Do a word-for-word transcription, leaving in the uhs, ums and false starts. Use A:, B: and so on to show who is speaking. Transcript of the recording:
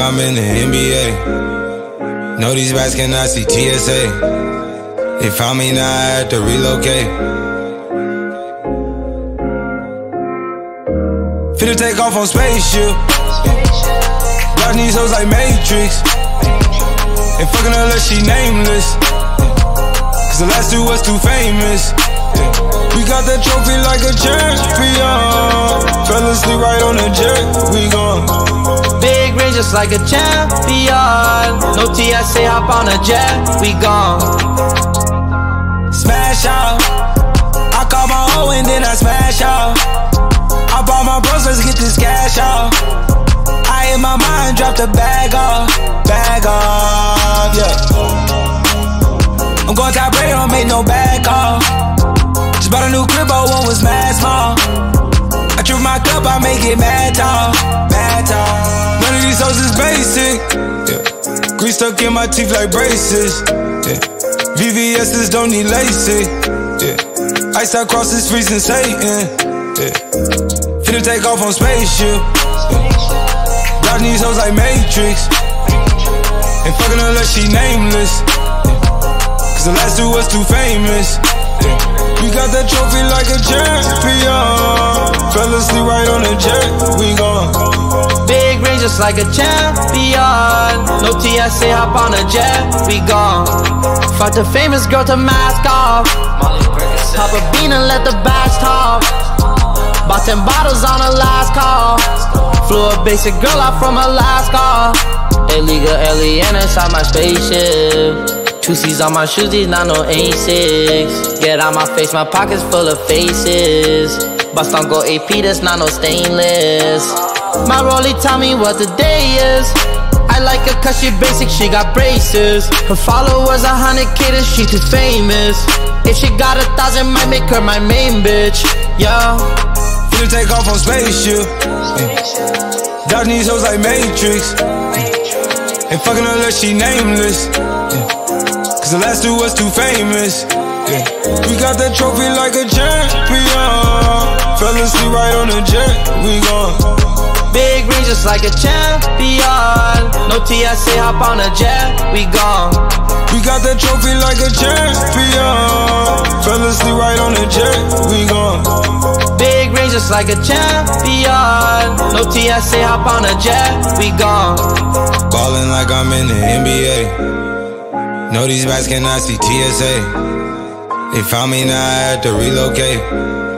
A: I'm in the N B A. Know these rats cannot see T S A. They found me, now I had to relocate. Finna take off on spaceship. Watching these hoes like Matrix. Ain't fucking her unless she nameless. Cause the last two was too famous. We got that trophy like a champion. Fell asleep right on the jet, we gone.
B: Big range just like a champion. No T S A, hop on a jet, we gone.
A: Smash out. I call my hoe and then I smash out. I bought my bros, let's get this cash out. I in my mind, drop the bag off. Bag off, yeah. I'm going top rated, don't make no back off. Just bought a new crib, but one was mad small. I trip my cup, I make it mad tall. Mad tall. None of these hoes is basic, yeah. Grease stuck in my teeth like braces, yeah. V V S's don't need LASIK, yeah. Ice out cross is freezing Satan, yeah. Finna take off on spaceship, yeah. Dodging these hoes like Matrix. Ain't fucking her unless she nameless, yeah. Cause the last two was too famous, yeah. We got that trophy like a champion. Fell asleep right on the jet, we gone.
B: Big range just like a champion. No T S A, hop on a jet, we gone. Fuck the famous girl to mask off. Pop a bean and let the bags talk. Bought ten bottles on a last call. Flew a basic girl out from Alaska. Illegal alien inside my spaceship. Two C's on my shoes, these not no A six. Get out my face, my pockets full of faces. Bust on go A P, that's not no stainless. My rollie tell me what the day is. I like her cause she basic, she got braces. Her followers a hundred K, that she too famous. If she got a thousand, might make her my main bitch, yeah.
A: Finna take off on spaceship, yeah. Dodging these hoes like Matrix, yeah. Ain't fucking her unless she nameless, yeah. Cause the last two was too famous, yeah. We got that trophy like a champion. Fell asleep right on the jet, we gone.
B: Big range just like a champion. No T S A, hop on a jet, we gone.
A: We got that trophy like a champion. Fell asleep right on the jet, we gone.
B: Big range just like a champion. No T S A, hop on a jet, we gone.
A: Ballin' like I'm in the N B A. Know these rats cannot see T S A. They found me, now I had to relocate.